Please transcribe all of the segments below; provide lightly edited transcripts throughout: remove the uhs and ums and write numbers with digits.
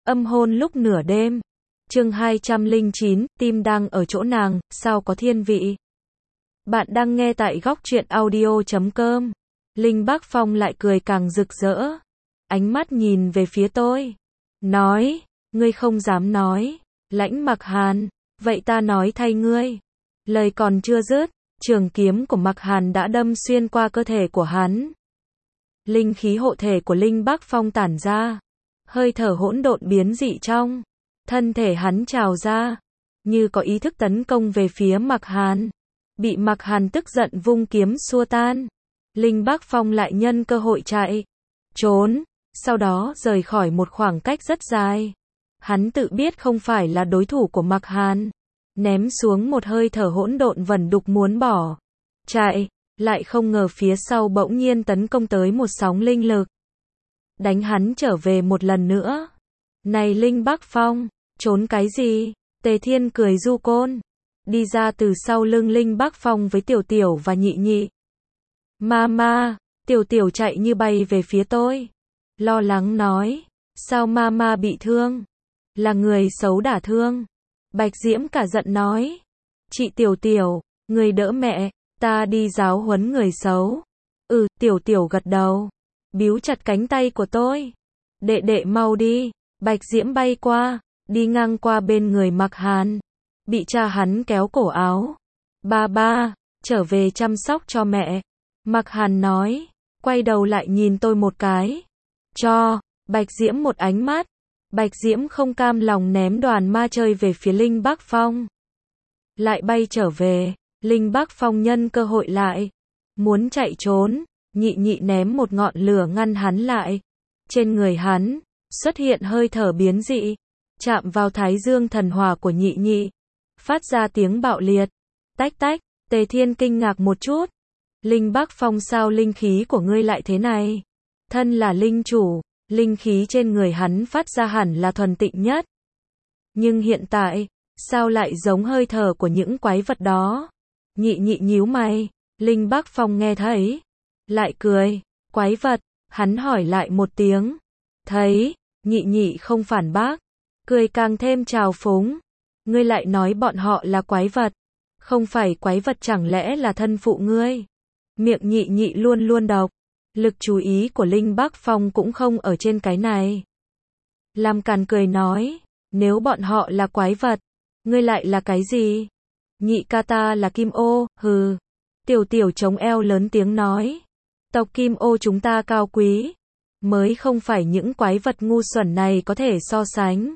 Âm hôn lúc nửa đêm. Chương 209, tim đang ở chỗ nàng, sao có thiên vị. Bạn đang nghe tại góc truyện audio.com. Linh Bác Phong lại cười càng rực rỡ. Ánh mắt nhìn về phía tôi. Nói, ngươi không dám nói. Lãnh Mặc Hàn, vậy ta nói thay ngươi. Lời còn chưa dứt, trường kiếm của Mặc Hàn đã đâm xuyên qua cơ thể của hắn. Linh khí hộ thể của Linh Bác Phong tản ra. Hơi thở hỗn độn biến dị trong thân thể hắn trào ra, như có ý thức tấn công về phía Mặc Hàn. Bị Mặc Hàn tức giận vung kiếm xua tan. Linh Bác Phong lại nhân cơ hội chạy, trốn, sau đó rời khỏi một khoảng cách rất dài. Hắn tự biết không phải là đối thủ của Mặc Hàn, ném xuống một hơi thở hỗn độn vẩn đục muốn bỏ chạy, lại không ngờ phía sau bỗng nhiên tấn công tới một sóng linh lực, đánh hắn trở về một lần nữa. Này Linh Bác Phong, trốn cái gì? Tề Thiên cười du côn, đi ra từ sau lưng Linh Bác Phong với Tiểu Tiểu và Nhị Nhị. Mama, Tiểu Tiểu chạy như bay về phía tôi, lo lắng nói, sao mama bị thương? Là người xấu đả thương. Bạch Diễm cả giận nói, chị Tiểu Tiểu, người đỡ mẹ, ta đi giáo huấn người xấu. Tiểu Tiểu gật đầu, bíu chặt cánh tay của tôi. Đệ đệ mau đi. Bạch Diễm bay qua, đi ngang qua bên người Mặc Hàn, bị cha hắn kéo cổ áo. Ba, trở về chăm sóc cho mẹ. Mặc Hàn nói, quay đầu lại nhìn tôi một cái. Cho Bạch Diễm một ánh mắt. Bạch Diễm không cam lòng ném đoàn ma chơi về phía Linh Bác Phong. Lại bay trở về, Linh Bác Phong nhân cơ hội lại, muốn chạy trốn. Nhị Nhị ném một ngọn lửa ngăn hắn lại. Trên người hắn xuất hiện hơi thở biến dị, chạm vào thái dương thần hỏa của Nhị Nhị, phát ra tiếng bạo liệt. Tách tách. Tề Thiên kinh ngạc một chút. Linh Bác Phong, sao linh khí của ngươi lại thế này? Thân là linh chủ, linh khí trên người hắn phát ra hẳn là thuần tịnh nhất. Nhưng hiện tại, sao lại giống hơi thở của những quái vật đó? Nhị Nhị nhíu mày. Linh Bác Phong nghe thấy, lại cười. Quái vật? Hắn hỏi lại một tiếng. Thấy. Nhị Nhị không phản bác, cười càng thêm trào phúng. Ngươi lại nói bọn họ là quái vật. Không phải quái vật chẳng lẽ là thân phụ ngươi? Miệng Nhị Nhị luôn luôn độc. Lực chú ý của Linh Bác Phong cũng không ở trên cái này. Làm càn cười nói, nếu bọn họ là quái vật, ngươi lại là cái gì? Nhị ca ta là Kim Ô, hừ. Tiểu Tiểu chống eo lớn tiếng nói, tộc Kim Ô chúng ta cao quý, mới không phải những quái vật ngu xuẩn này có thể so sánh.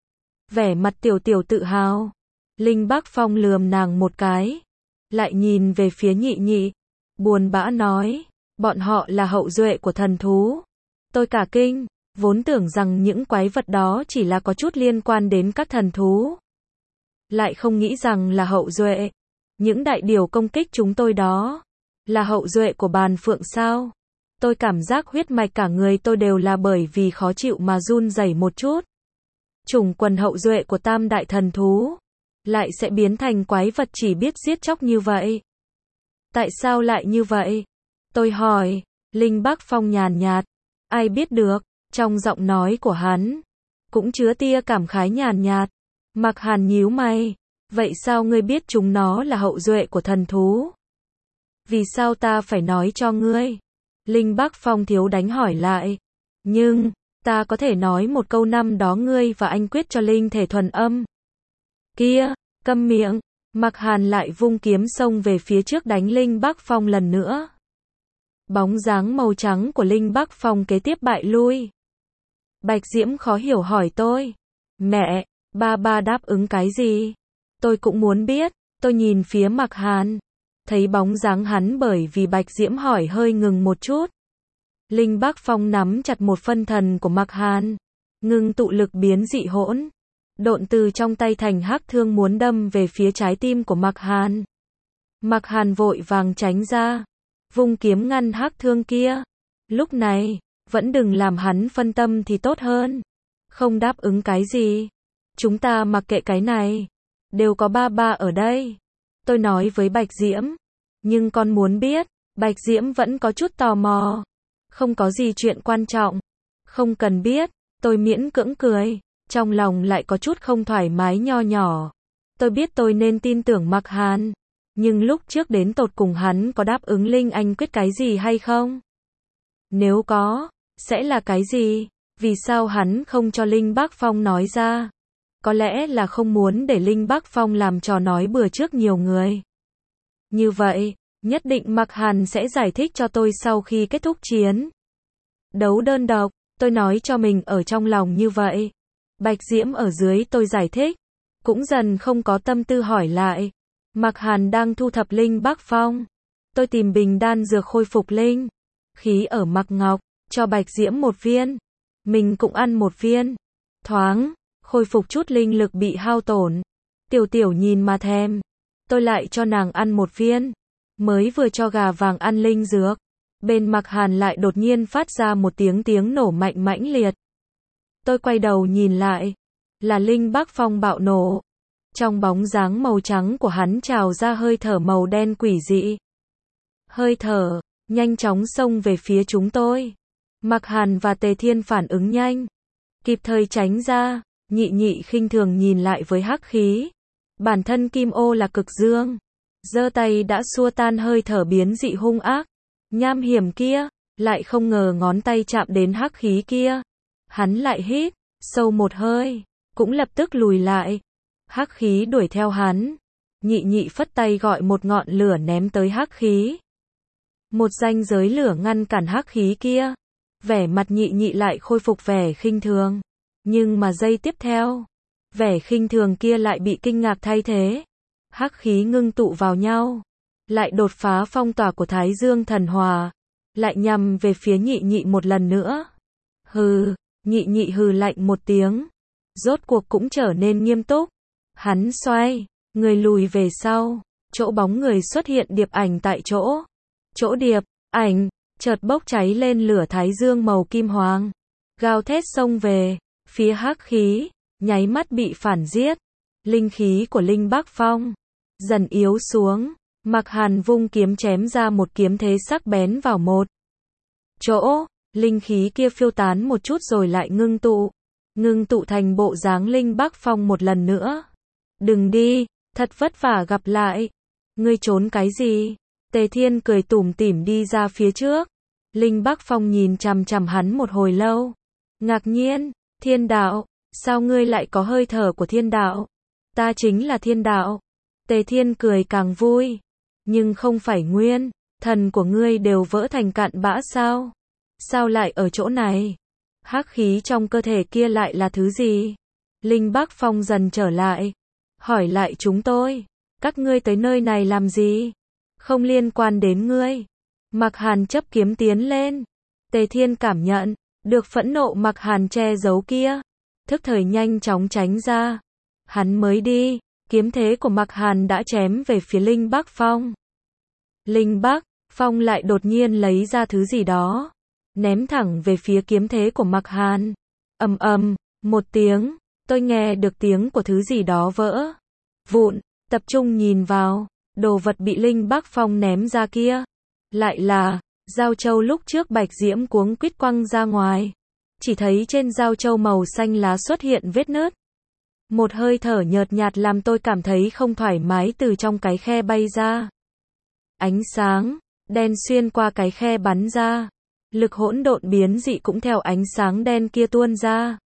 Vẻ mặt Tiểu Tiểu tự hào. Linh Bác Phong lườm nàng một cái, lại nhìn về phía Nhị Nhị, buồn bã nói, bọn họ là hậu duệ của thần thú. Tôi cả kinh, vốn tưởng rằng những quái vật đó chỉ là có chút liên quan đến các thần thú. Lại không nghĩ rằng là hậu duệ. Những đại điều công kích chúng tôi đó, là hậu duệ của Bàn Phượng sao? Tôi cảm giác huyết mạch cả người tôi đều là bởi vì khó chịu mà run rẩy một chút. Chủng quần hậu duệ của tam đại thần thú, lại sẽ biến thành quái vật chỉ biết giết chóc như vậy. Tại sao lại như vậy? Tôi hỏi. Linh Bác Phong nhàn nhạt, ai biết được. Trong giọng nói của hắn cũng chứa tia cảm khái nhàn nhạt. Mặc Hàn nhíu mày, vậy sao ngươi biết chúng nó là hậu duệ của thần thú? Vì sao ta phải nói cho ngươi? Linh Bác Phong thiếu đánh hỏi lại. Nhưng, ta có thể nói một câu, năm đó ngươi và anh quyết cho linh thể thuần âm. Kia, câm miệng. Mặc Hàn lại vung kiếm xông về phía trước đánh Linh Bác Phong lần nữa. Bóng dáng màu trắng của Linh Bác Phong kế tiếp bại lui. Bạch Diễm khó hiểu hỏi tôi. Mẹ, ba đáp ứng cái gì? Tôi cũng muốn biết. Tôi nhìn phía Mặc Hàn, thấy bóng dáng hắn bởi vì Bạch Diễm hỏi hơi ngừng một chút. Linh Bác Phong nắm chặt một phân thần của Mặc Hàn, ngưng tụ lực biến dị hỗn độn từ trong tay thành hắc thương muốn đâm về phía trái tim của Mặc Hàn. Mặc Hàn vội vàng tránh ra, vung kiếm ngăn hắc thương kia. Lúc này, vẫn đừng làm hắn phân tâm thì tốt hơn. Không đáp ứng cái gì? Chúng ta mặc kệ cái này, đều có ba ở đây. Tôi nói với Bạch Diễm, nhưng con muốn biết. Bạch Diễm vẫn có chút tò mò. Không có gì chuyện quan trọng, không cần biết. Tôi miễn cưỡng cười. trong lòng lại có chút không thoải mái nho nhỏ. Tôi biết tôi nên tin tưởng Mạc Hàn, nhưng lúc trước đến tột cùng hắn có đáp ứng Linh Anh quyết cái gì hay không? Nếu có, sẽ là cái gì? Vì sao hắn không cho Linh Bác Phong nói ra? Có lẽ là không muốn để Linh Bác Phong làm trò nói bừa trước nhiều người. Như vậy, nhất định Mạc Hàn sẽ giải thích cho tôi sau khi kết thúc chiến đấu đơn độc, tôi nói cho mình ở trong lòng như vậy. Bạch Diễm ở dưới tôi giải thích, cũng dần không có tâm tư hỏi lại. Mạc Hàn đang thu thập Linh Bác Phong. Tôi tìm bình đan dược khôi phục linh khí ở Mạc Ngọc, cho Bạch Diễm một viên. Mình cũng ăn một viên. Thoáng, khôi phục chút linh lực bị hao tổn. Tiểu Tiểu nhìn mà thèm. Tôi lại cho nàng ăn một viên. Mới vừa cho gà vàng ăn linh dược. Bên Mạc Hàn lại đột nhiên phát ra một tiếng nổ mạnh mãnh liệt. Tôi quay đầu nhìn lại. Là Linh Bác Phong bạo nổ. Trong bóng dáng màu trắng của hắn trào ra hơi thở màu đen quỷ dị. Hơi thở, nhanh chóng xông về phía chúng tôi. Mạc Hàn và Tề Thiên phản ứng nhanh. Kịp thời tránh ra, Nhị Nhị khinh thường nhìn lại với hắc khí. Bản thân Kim Ô là cực dương. Giơ tay đã xua tan hơi thở biến dị hung ác. Nham hiểm kia, lại không ngờ ngón tay chạm đến hắc khí kia. Hắn lại hít sâu một hơi, cũng lập tức lùi lại. Hắc khí đuổi theo hắn. Nhị Nhị phất tay gọi một ngọn lửa ném tới hắc khí. Một ranh giới lửa ngăn cản hắc khí kia. Vẻ mặt Nhị Nhị lại khôi phục vẻ khinh thường. Nhưng mà giây tiếp theo, vẻ khinh thường kia lại bị kinh ngạc thay thế. Hắc khí ngưng tụ vào nhau, lại đột phá phong tỏa của Thái Dương thần hòa, lại nhằm về phía Nhị Nhị một lần nữa. Hừ, Nhị Nhị hừ lạnh một tiếng, rốt cuộc cũng trở nên nghiêm túc. Hắn xoay người lùi về sau, chỗ bóng người xuất hiện điệp ảnh tại chỗ. Chỗ điệp ảnh chợt bốc cháy lên lửa thái dương màu kim hoàng, gào thét xông về phía hắc khí, nháy mắt bị phản giết. Linh khí của Linh Bác Phong dần yếu xuống. Mạc Hàn vung kiếm chém ra một kiếm thế sắc bén vào một chỗ. Linh khí kia phiêu tán một chút rồi lại ngưng tụ thành bộ dáng Linh Bác Phong một lần nữa. Đừng đi, thật vất vả gặp lại. Ngươi trốn cái gì? Tề Thiên cười tủm tỉm đi ra phía trước. Linh Bác Phong nhìn chằm chằm hắn một hồi lâu. Ngạc nhiên, thiên đạo, sao ngươi lại có hơi thở của thiên đạo? Ta chính là thiên đạo. Tề Thiên cười càng vui. Nhưng không phải nguyên thần của ngươi đều vỡ thành cặn bã sao? Sao lại ở chỗ này? Hắc khí trong cơ thể kia lại là thứ gì? Linh Bác Phong dần trở lại. Hỏi lại chúng tôi. Các ngươi tới nơi này làm gì? Không liên quan đến ngươi. Mạc Hàn chấp kiếm tiến lên. Tề Thiên cảm nhận được phẫn nộ Mạc Hàn che giấu kia. Thức thời nhanh chóng tránh ra. Hắn mới đi. Kiếm thế của Mạc Hàn đã chém về phía Linh Bác Phong. Linh Bác Phong lại đột nhiên lấy ra thứ gì đó, ném thẳng về phía kiếm thế của Mạc Hàn. Ầm ầm, một tiếng, tôi nghe được tiếng của thứ gì đó vỡ vụn. Tập trung nhìn vào, đồ vật bị Linh Bác Phong ném ra kia, lại là dao trâu lúc trước Bạch Diễm cuống quýt quăng ra ngoài. Chỉ thấy trên dao trâu màu xanh lá xuất hiện vết nứt. Một hơi thở nhợt nhạt làm tôi cảm thấy không thoải mái từ trong cái khe bay ra. Ánh sáng đen xuyên qua cái khe bắn ra. Lực hỗn độn biến dị cũng theo ánh sáng đen kia tuôn ra.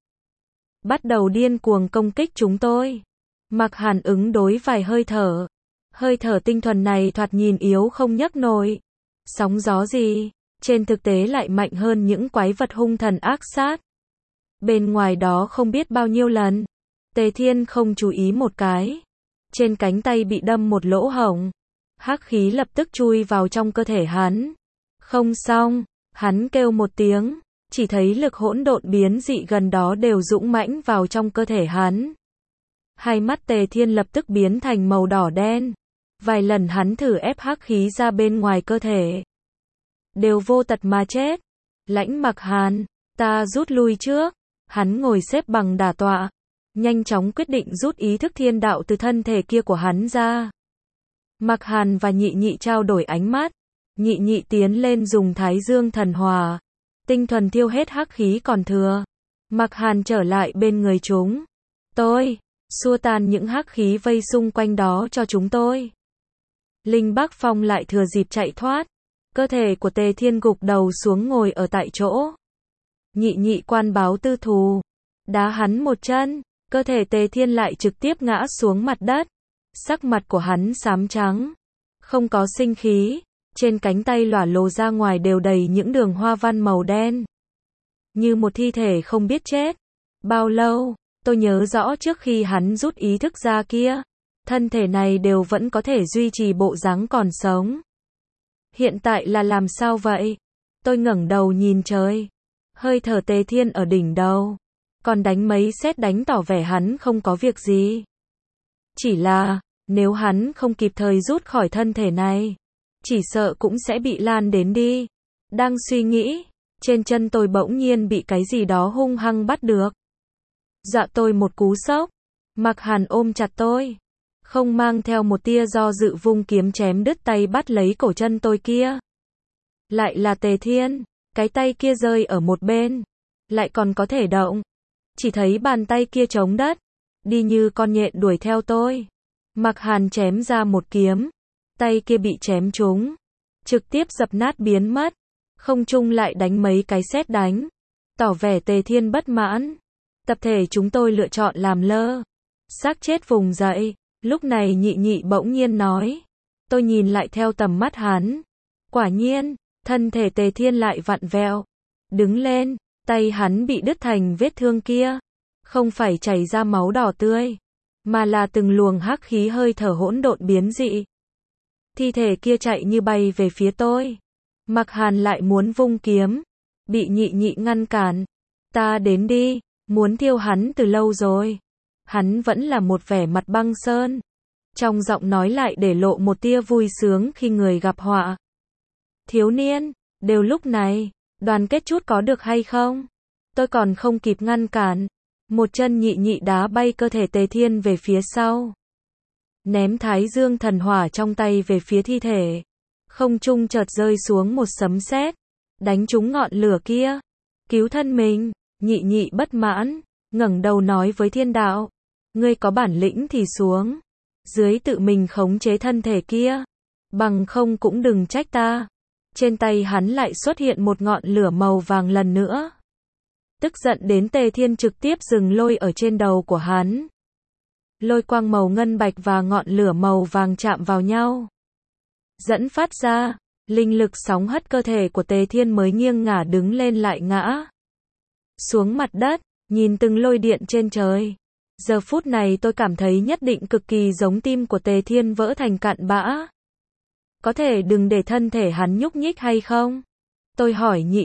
Bắt đầu điên cuồng công kích chúng tôi. Mạc Hàn ứng đối vài hơi thở. Hơi thở tinh thuần này thoạt nhìn yếu không nhấc nổi sóng gió gì, trên thực tế lại mạnh hơn những quái vật hung thần ác sát bên ngoài đó không biết bao nhiêu lần. Tề Thiên không chú ý một cái. Trên cánh tay bị đâm một lỗ hổng. Hắc khí lập tức chui vào trong cơ thể hắn. Không xong, hắn kêu một tiếng. Chỉ thấy lực hỗn độn biến dị gần đó đều dũng mãnh vào trong cơ thể hắn. Hai mắt Tề Thiên lập tức biến thành màu đỏ đen. Vài lần hắn thử ép hắc khí ra bên ngoài cơ thể, đều vô tật mà chết. Lãnh Mạc Hàn, ta rút lui trước. Hắn ngồi xếp bằng đả tọa, nhanh chóng quyết định rút ý thức thiên đạo từ thân thể kia của hắn ra. Mạc Hàn và Nhị Nhị trao đổi ánh mắt. Nhị Nhị tiến lên dùng Thái Dương thần hòa, tinh thuần thiêu hết hắc khí còn thừa. Mạc Hàn trở lại bên người chúng. Tôi, xua tan những hắc khí vây xung quanh đó cho chúng tôi. Linh Bắc Phong lại thừa dịp chạy thoát. Cơ thể của Tề Thiên gục đầu xuống ngồi ở tại chỗ. Nhị nhị quan báo tư thù. Đá hắn một chân. Cơ thể Tề Thiên lại trực tiếp ngã xuống mặt đất. Sắc mặt của hắn xám trắng. Không có sinh khí. Trên cánh tay lỏa lồ ra ngoài đều đầy những đường hoa văn màu đen. Như một thi thể không biết chết. Bao lâu, tôi nhớ rõ trước khi hắn rút ý thức ra kia. Thân thể này đều vẫn có thể duy trì bộ dáng còn sống. Hiện tại là làm sao vậy? Tôi ngẩng đầu nhìn trời. Hơi thở Tề Thiên ở đỉnh đầu. Còn đánh mấy sét đánh tỏ vẻ hắn không có việc gì. Chỉ là, nếu hắn không kịp thời rút khỏi thân thể này, chỉ sợ cũng sẽ bị lan đến đi. Đang suy nghĩ, trên chân tôi bỗng nhiên bị cái gì đó hung hăng bắt được. Dọa tôi một cú sốc. Mạc Hàn ôm chặt tôi. Không mang theo một tia do dự vung kiếm chém đứt tay bắt lấy cổ chân tôi kia. Lại là Tề Thiên. Cái tay kia rơi ở một bên. Lại còn có thể động. Chỉ thấy bàn tay kia chống đất. Đi như con nhện đuổi theo tôi. Mạc Hàn chém ra một kiếm. Tay kia bị chém trúng. Trực tiếp dập nát biến mất. Không trung lại đánh mấy cái sét đánh. Tỏ vẻ Tề Thiên bất mãn. Tập thể chúng tôi lựa chọn làm lơ. Xác chết vùng dậy. Lúc này nhị nhị bỗng nhiên nói. Tôi nhìn lại theo tầm mắt hắn. Quả nhiên, thân thể Tề Thiên lại vặn vẹo. Đứng lên, tay hắn bị đứt thành vết thương kia. Không phải chảy ra máu đỏ tươi. Mà là từng luồng hắc khí hơi thở hỗn độn biến dị. Thi thể kia chạy như bay về phía tôi. Mạc Hàn lại muốn vung kiếm. Bị nhị nhị ngăn cản. Ta đến đi, muốn thiêu hắn từ lâu rồi. Hắn vẫn là một vẻ mặt băng sơn. Trong giọng nói lại để lộ một tia vui sướng khi người gặp họa. Thiếu niên, đều lúc này, đoàn kết chút có được hay không? Tôi còn không kịp ngăn cản. Một chân nhị nhị đá bay cơ thể Tề Thiên về phía sau. Ném Thái Dương thần hỏa trong tay về phía thi thể. Không trung chợt rơi xuống một sấm sét. Đánh trúng ngọn lửa kia. Cứu thân mình, nhị nhị bất mãn. Ngẩng đầu nói với thiên đạo. Ngươi có bản lĩnh thì xuống. Dưới tự mình khống chế thân thể kia. Bằng không cũng đừng trách ta. Trên tay hắn lại xuất hiện một ngọn lửa màu vàng lần nữa. Tức giận đến Tề Thiên trực tiếp dừng lôi ở trên đầu của hắn. Lôi quang màu ngân bạch và ngọn lửa màu vàng chạm vào nhau. Dẫn phát ra, linh lực sóng hất cơ thể của Tề Thiên mới nghiêng ngả đứng lên lại ngã. Xuống mặt đất, nhìn từng lôi điện trên trời. Giờ phút này tôi cảm thấy nhất định cực kỳ giống tim của Tề Thiên vỡ thành cặn bã. Có thể đừng để thân thể hắn nhúc nhích hay không? Tôi hỏi nhị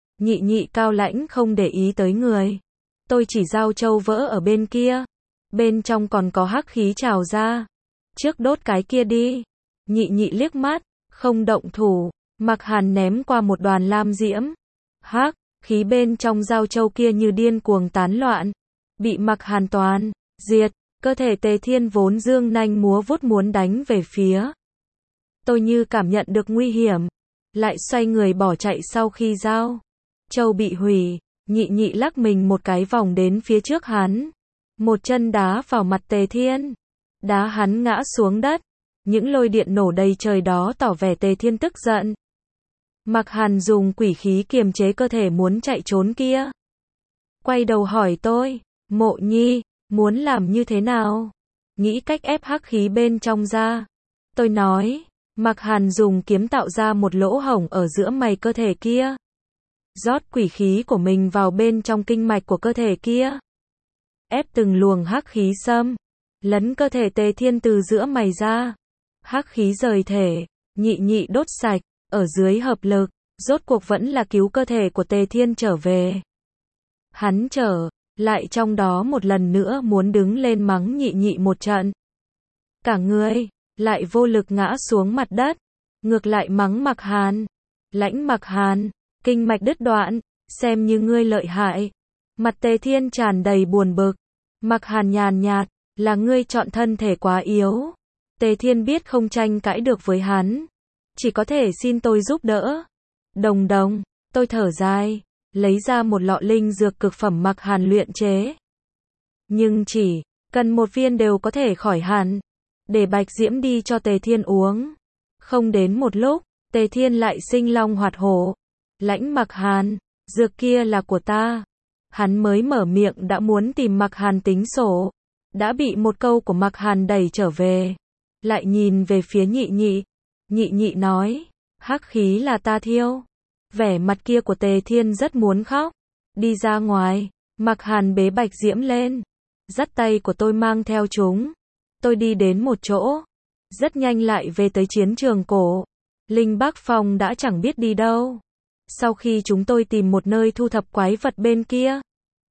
nhị cao lãnh không để ý tới người. Tôi chỉ giao châu vỡ ở bên kia. Bên trong còn có hắc khí trào ra. Trước đốt cái kia đi. Nhị nhị liếc mắt, không động thủ. Mạc Hàn ném qua một đoàn lam diễm. Hắc khí bên trong giao châu kia như điên cuồng tán loạn. Bị Mạc Hàn toàn diệt. Cơ thể Tề Thiên vốn dương nanh múa vuốt muốn đánh về phía. Tôi như cảm nhận được nguy hiểm. Lại xoay người bỏ chạy sau khi giao châu bị hủy. Nhị nhị lắc mình một cái vòng đến phía trước hắn. Một chân đá vào mặt Tề Thiên. Đá hắn ngã xuống đất. Những lôi điện nổ đầy trời đó tỏ vẻ Tề Thiên tức giận. Mạc Hàn dùng quỷ khí kiềm chế cơ thể muốn chạy trốn kia. Quay đầu hỏi tôi, Mộ Nhi, muốn làm như thế nào? Nghĩ cách ép hắc khí bên trong ra. Tôi nói, Mạc Hàn dùng kiếm tạo ra một lỗ hổng ở giữa mày cơ thể kia. Rót quỷ khí của mình vào bên trong kinh mạch của cơ thể kia. Ép từng luồng hắc khí xâm lấn cơ thể Tề Thiên từ giữa mày ra. Hắc khí rời thể, nhị nhị đốt sạch, ở dưới hợp lực, rốt cuộc vẫn là cứu cơ thể của Tề Thiên trở về. Hắn trở lại trong đó một lần nữa muốn đứng lên mắng nhị nhị một trận. Cả người lại vô lực ngã xuống mặt đất, ngược lại mắng Mạc Hàn. Lãnh Mạc Hàn, kinh mạch đứt đoạn, xem như ngươi lợi hại. Mặt Tề Thiên tràn đầy buồn bực. Mạc Hàn nhàn nhạt, là ngươi chọn thân thể quá yếu. Tề Thiên biết không tranh cãi được với hắn. Chỉ có thể xin tôi giúp đỡ. Đồng, tôi thở dài. lấy ra một lọ linh dược cực phẩm Mạc Hàn luyện chế. Nhưng chỉ cần một viên đều có thể khỏi hẳn. Để Bạch Diễm đi cho Tề Thiên uống. Không đến một lúc, Tề Thiên lại sinh long hoạt hổ. Lãnh Mạc Hàn, dược kia là của ta. Hắn mới mở miệng đã muốn tìm Mạc Hàn tính sổ. Đã bị một câu của Mạc Hàn đẩy trở về. Lại nhìn về phía Nhị Nhị. Nhị Nhị nói, hắc khí là ta thiêu. Vẻ mặt kia của Tề Thiên rất muốn khóc. Đi ra ngoài, Mạc Hàn bế Bạch Diễm lên. Dắt tay của tôi mang theo chúng. Tôi đi đến một chỗ. Rất nhanh lại về tới chiến trường cổ. Linh Bác Phong đã chẳng biết đi đâu. Sau khi chúng tôi tìm một nơi thu thập quái vật bên kia.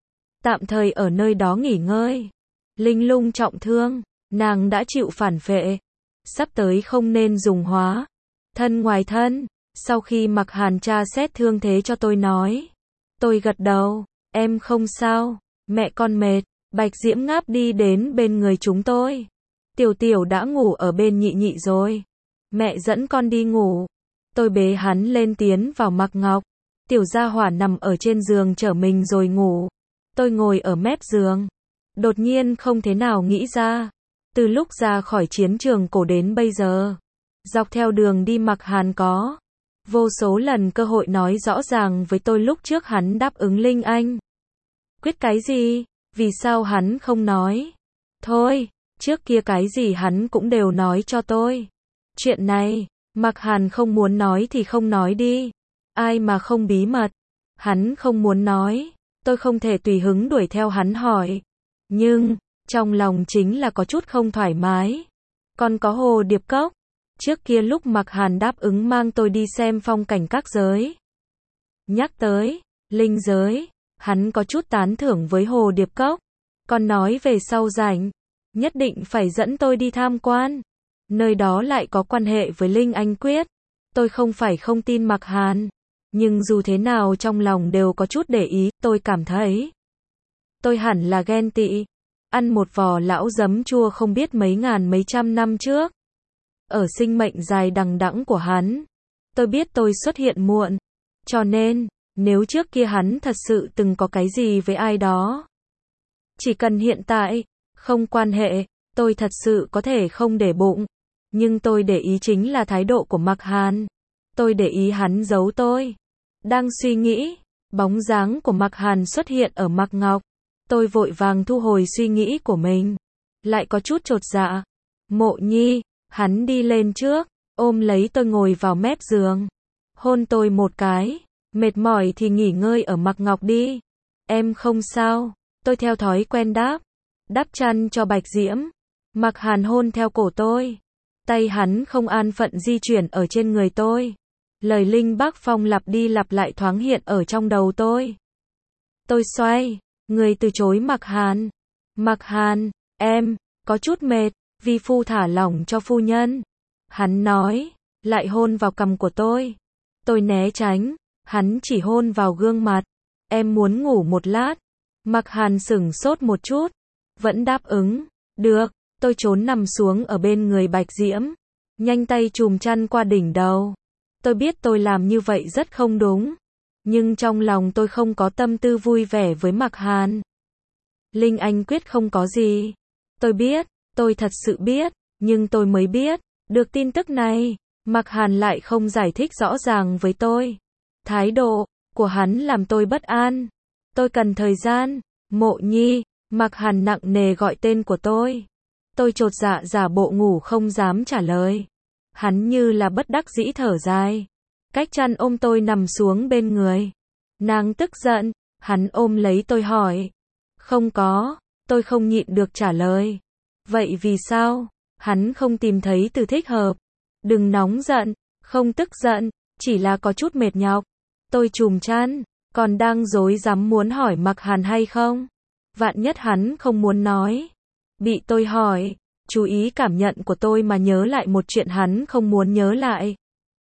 Tạm thời ở nơi đó nghỉ ngơi. Linh Lung trọng thương. Nàng đã chịu phản vệ. Sắp tới không nên dùng hóa. Thân ngoài thân. Sau khi Mạc Hàn tra xét thương thế cho tôi nói. Tôi gật đầu. Em không sao. Mẹ con mệt. Bạch Diễm ngáp đi đến bên người chúng tôi. Tiểu Tiểu đã ngủ ở bên Nhị Nhị rồi. Mẹ dẫn con đi ngủ. Tôi bế hắn lên tiến vào Mạc Ngọc. Tiểu Gia Hỏa nằm ở trên giường chở mình rồi ngủ. Tôi ngồi ở mép giường. Đột nhiên không thế nào nghĩ ra. Từ lúc ra khỏi chiến trường cổ đến bây giờ. Dọc theo đường đi Mạc Hàn có vô số lần cơ hội nói rõ ràng với tôi lúc trước hắn đáp ứng Linh Anh. Quyết cái gì? Vì sao hắn không nói? Thôi, trước kia cái gì hắn cũng đều nói cho tôi. Chuyện này, Mạc Hàn không muốn nói thì không nói đi. Ai mà không bí mật. Hắn không muốn nói. Tôi không thể tùy hứng đuổi theo hắn hỏi. Nhưng, trong lòng chính là có chút không thoải mái. Còn có Hồ Điệp Cốc. Trước kia lúc Mạc Hàn đáp ứng mang tôi đi xem phong cảnh các giới. Nhắc tới, linh giới. Hắn có chút tán thưởng với Hồ Điệp Cốc. Còn nói về sau rảnh. Nhất định phải dẫn tôi đi tham quan. Nơi đó lại có quan hệ với Linh Anh Quyết. Tôi không phải không tin Mạc Hàn. Nhưng dù thế nào trong lòng đều có chút để ý. Tôi cảm thấy tôi hẳn là ghen tị. Ăn một vò lão giấm chua không biết mấy ngàn mấy trăm năm trước. Ở sinh mệnh dài đằng đẵng của hắn. Tôi biết tôi xuất hiện muộn. Cho nên, nếu trước kia hắn thật sự từng có cái gì với ai đó. Chỉ cần hiện tại, không quan hệ, tôi thật sự có thể không để bụng. Nhưng tôi để ý chính là thái độ của Mạc Hàn. Tôi để ý hắn giấu tôi. Đang suy nghĩ, bóng dáng của Mạc Hàn xuất hiện ở Mạc Ngọc. Tôi vội vàng thu hồi suy nghĩ của mình. Lại có chút chột dạ. Mộ Nhi, hắn đi lên trước, ôm lấy tôi ngồi vào mép giường. Hôn tôi một cái. Mệt mỏi thì nghỉ ngơi ở Mạc Ngọc đi. Em không sao. Tôi theo thói quen đáp. Đắp chăn cho Bạch Diễm. Mạc Hàn hôn theo cổ tôi. Tay hắn không an phận di chuyển ở trên người tôi. Lời Linh Bác Phong lặp đi lặp lại thoáng hiện ở trong đầu tôi. Tôi xoay người từ chối Mạc Hàn. Mạc Hàn, em có chút mệt, vi phu thả lỏng cho phu nhân. Hắn nói, lại hôn vào cằm của tôi. Tôi né tránh. Hắn chỉ hôn vào gương mặt. Em muốn ngủ một lát. Mạc Hàn sửng sốt một chút. Vẫn đáp ứng. Được. Tôi trốn nằm xuống ở bên người Bạch Diễm. Nhanh tay chùm chăn qua đỉnh đầu. Tôi biết tôi làm như vậy rất không đúng. Nhưng trong lòng tôi không có tâm tư vui vẻ với Mạc Hàn. Linh Anh Quyết không có gì. Tôi biết. Tôi thật sự biết. Nhưng tôi mới biết. Được tin tức này. Mạc Hàn lại không giải thích rõ ràng với tôi. Thái độ của hắn làm tôi bất an. Tôi cần thời gian. Mộ Nhi. Mạc Hàn nặng nề gọi tên của tôi. Tôi chột dạ giả bộ ngủ không dám trả lời. Hắn như là bất đắc dĩ thở dài. Cách chăn ôm tôi nằm xuống bên người. Nàng tức giận. Hắn ôm lấy tôi hỏi. Không có. Tôi không nhịn được trả lời. Vậy vì sao? Hắn không tìm thấy từ thích hợp. Đừng nóng giận. Không tức giận. Chỉ là có chút mệt nhọc. Tôi chùm chăn. Còn đang rối rắm muốn hỏi Mạc Hàn hay không? Vạn nhất hắn không muốn nói. Bị tôi hỏi. Chú ý cảm nhận của tôi mà nhớ lại một chuyện hắn không muốn nhớ lại.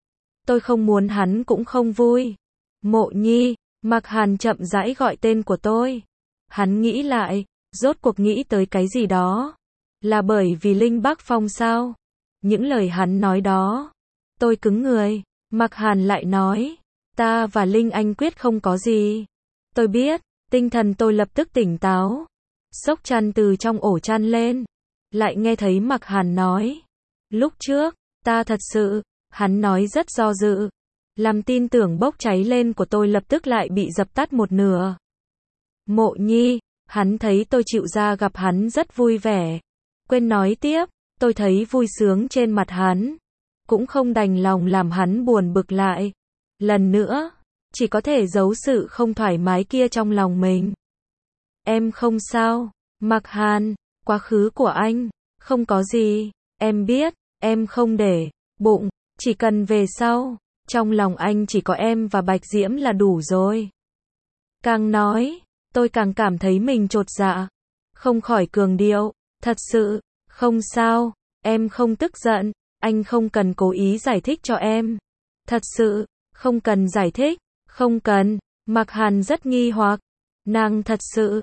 Tôi không muốn hắn cũng không vui. Mộ Nhi. Mạc Hàn chậm rãi gọi tên của tôi. Hắn nghĩ lại. Rốt cuộc nghĩ tới cái gì đó. Là bởi vì Linh Bác Phong sao? Những lời hắn nói đó. Tôi cứng người. Mạc Hàn lại nói. Ta và Linh Anh Quyết không có gì. Tôi biết, tinh thần tôi lập tức tỉnh táo. Xốc chăn từ trong ổ chăn lên. Lại nghe thấy Mạc Hàn nói. Lúc trước, ta thật sự, hắn nói rất do dự. Làm tin tưởng bốc cháy lên của tôi lập tức lại bị dập tắt một nửa. Mộ Nhi, hắn thấy tôi chịu ra gặp hắn rất vui vẻ. Quên nói tiếp, tôi thấy vui sướng trên mặt hắn. Cũng không đành lòng làm hắn buồn bực lại. Lần nữa, chỉ có thể giấu sự không thoải mái kia trong lòng mình. Em không sao, Mạc Hàn, quá khứ của anh, không có gì, em biết, em không để bụng, chỉ cần về sau, trong lòng anh chỉ có em và Bạch Diễm là đủ rồi. Càng nói, tôi càng cảm thấy mình chột dạ, không khỏi cường điệu, thật sự, không sao, em không tức giận, anh không cần cố ý giải thích cho em. Thật sự, không cần giải thích, không cần. Mạc Hàn rất nghi hoặc, nàng thật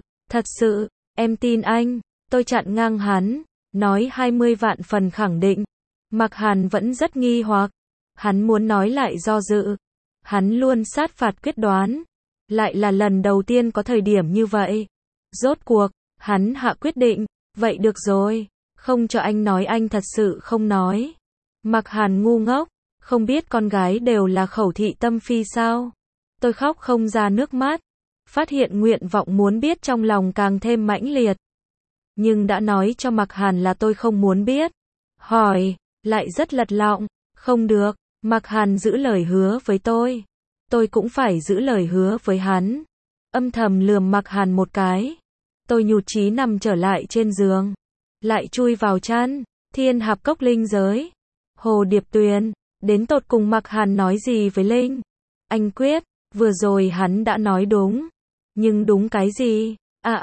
sự, em tin anh. Tôi chặn ngang hắn, nói 20 vạn phần khẳng định. Mạc Hàn vẫn rất nghi hoặc, hắn muốn nói lại do dự. Hắn luôn sát phạt quyết đoán, lại là lần đầu tiên có thời điểm như vậy. Rốt cuộc, hắn hạ quyết định, vậy được rồi, không cho anh nói anh thật sự không nói. Mạc Hàn ngu ngốc, không biết con gái đều là khẩu thị tâm phi sao? Tôi khóc không ra nước mắt, phát hiện nguyện vọng muốn biết trong lòng càng thêm mãnh liệt. Nhưng đã nói cho Mạc Hàn là tôi không muốn biết. Hỏi, lại rất lật lọng, không được, Mạc Hàn giữ lời hứa với tôi cũng phải giữ lời hứa với hắn. Âm thầm lườm Mạc Hàn một cái. Tôi nhụt chí nằm trở lại trên giường, lại chui vào chăn. Thiên Hạp Cốc linh giới, Hồ Điệp Tuyền, đến tột cùng Mạc Hàn nói gì với Linh? Anh Quyết, vừa rồi hắn đã nói đúng. Nhưng đúng cái gì?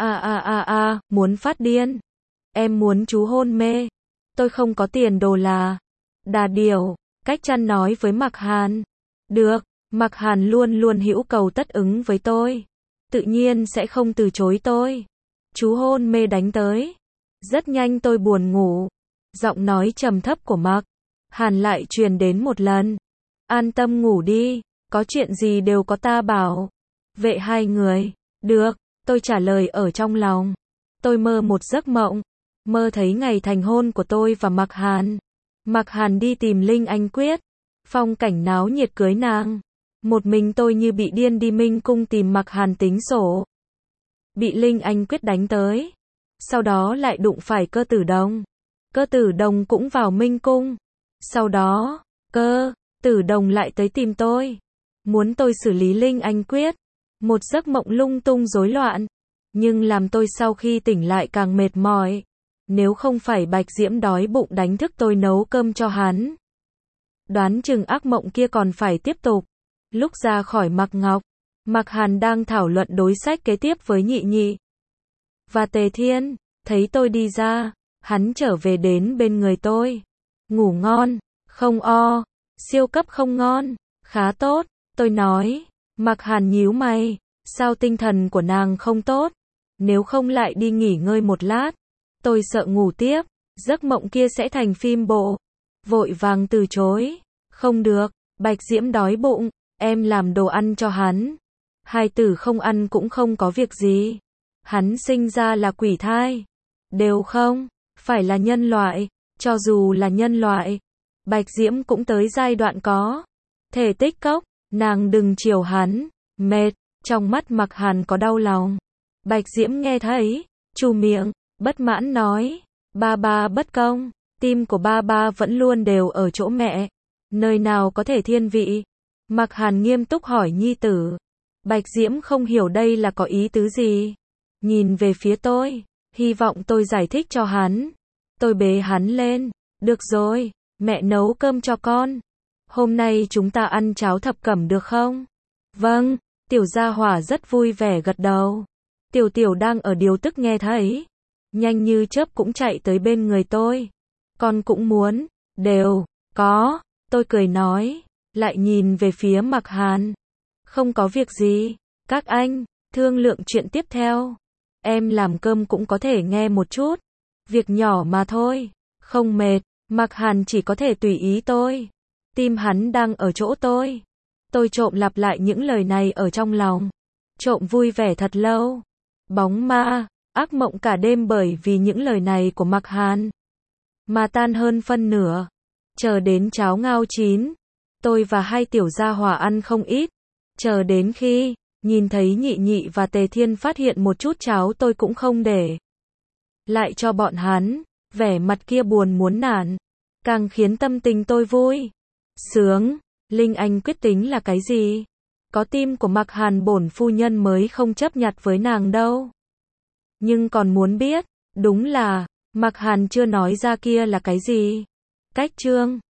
Muốn phát điên. Em muốn chú hôn mê. Tôi không có tiền đồ là đà điểu, cách chăn nói với Mạc Hàn. Được, Mạc Hàn luôn luôn hữu cầu tất ứng với tôi. Tự nhiên sẽ không từ chối tôi. Chú hôn mê đánh tới. Rất nhanh tôi buồn ngủ. Giọng nói trầm thấp của Mạc Hàn lại truyền đến một lần. An tâm ngủ đi, có chuyện gì đều có ta bảo vệ hai người. Được, tôi trả lời ở trong lòng. Tôi mơ một giấc mộng, mơ thấy ngày thành hôn của tôi và Mạc Hàn. Mạc Hàn đi tìm Linh Anh Quyết, phong cảnh náo nhiệt cưới nàng. Một mình tôi như bị điên đi Minh Cung tìm Mạc Hàn tính sổ. Bị Linh Anh Quyết đánh tới. Sau đó lại đụng phải Cơ Tử Đồng. Cơ Tử Đồng cũng vào Minh Cung. Sau đó, Cơ Tử Đồng lại tới tìm tôi. Muốn tôi xử lý Linh Anh Quyết. Một giấc mộng lung tung rối loạn. Nhưng làm tôi sau khi tỉnh lại càng mệt mỏi. Nếu không phải Bạch Diễm đói bụng đánh thức tôi nấu cơm cho hắn. Đoán chừng ác mộng kia còn phải tiếp tục. Lúc ra khỏi Mạc Ngọc, Mạc Hàn đang thảo luận đối sách kế tiếp với Nhị Nhị và Tề Thiên. Thấy tôi đi ra, hắn trở về đến bên người tôi. Ngủ ngon, không o, siêu cấp không ngon, khá tốt, tôi nói. Mạc Hàn nhíu mày, sao tinh thần của nàng không tốt? Nếu không lại đi nghỉ ngơi một lát. Tôi sợ ngủ tiếp, giấc mộng kia sẽ thành phim bộ. Vội vàng từ chối. Không được, Bạch Diễm đói bụng, em làm đồ ăn cho hắn. Hai tử không ăn cũng không có việc gì. Hắn sinh ra là quỷ thai. Đều không, phải là nhân loại. Cho dù là nhân loại, Bạch Diễm cũng tới giai đoạn có thể tích cốc. Nàng đừng chiều hắn, mệt. Trong mắt Mạc Hàn có đau lòng. Bạch Diễm nghe thấy, chu miệng, bất mãn nói. Ba ba bất công, tim của ba ba vẫn luôn đều ở chỗ mẹ. Nơi nào có thể thiên vị? Mạc Hàn nghiêm túc hỏi nhi tử. Bạch Diễm không hiểu đây là có ý tứ gì. Nhìn về phía tôi, hy vọng tôi giải thích cho hắn. Tôi bế hắn lên. Được rồi, mẹ nấu cơm cho con. Hôm nay chúng ta ăn cháo thập cẩm được không? Vâng, Tiểu Gia Hỏa rất vui vẻ gật đầu. Tiểu Tiểu đang ở điều tức nghe thấy. Nhanh như chớp cũng chạy tới bên người tôi. Con cũng muốn, đều, có, tôi cười nói. Lại nhìn về phía Mạc Hàn. Không có việc gì, các anh, thương lượng chuyện tiếp theo. Em làm cơm cũng có thể nghe một chút. Việc nhỏ mà thôi, không mệt. Mạc Hàn chỉ có thể tùy ý tôi. Tim hắn đang ở chỗ tôi. Tôi trộm lặp lại những lời này ở trong lòng. trộm vui vẻ thật lâu. Bóng ma, ác mộng cả đêm bởi vì những lời này của Mạc Hàn. Mà tan hơn phân nửa. Chờ đến cháo ngao chín, tôi và hai tiểu gia hỏa ăn không ít. Chờ đến khi nhìn thấy Nhị Nhị và Tề Thiên phát hiện một chút cháo tôi cũng không để lại cho bọn hắn, vẻ mặt kia buồn muốn nản, càng khiến tâm tình tôi vui sướng. Linh Anh quyết tính là cái gì? Có tim của Mạc Hàn bổn phu nhân mới không chấp nhặt với nàng đâu. Nhưng còn muốn biết, đúng là Mạc Hàn chưa nói ra kia là cái gì? Cách chương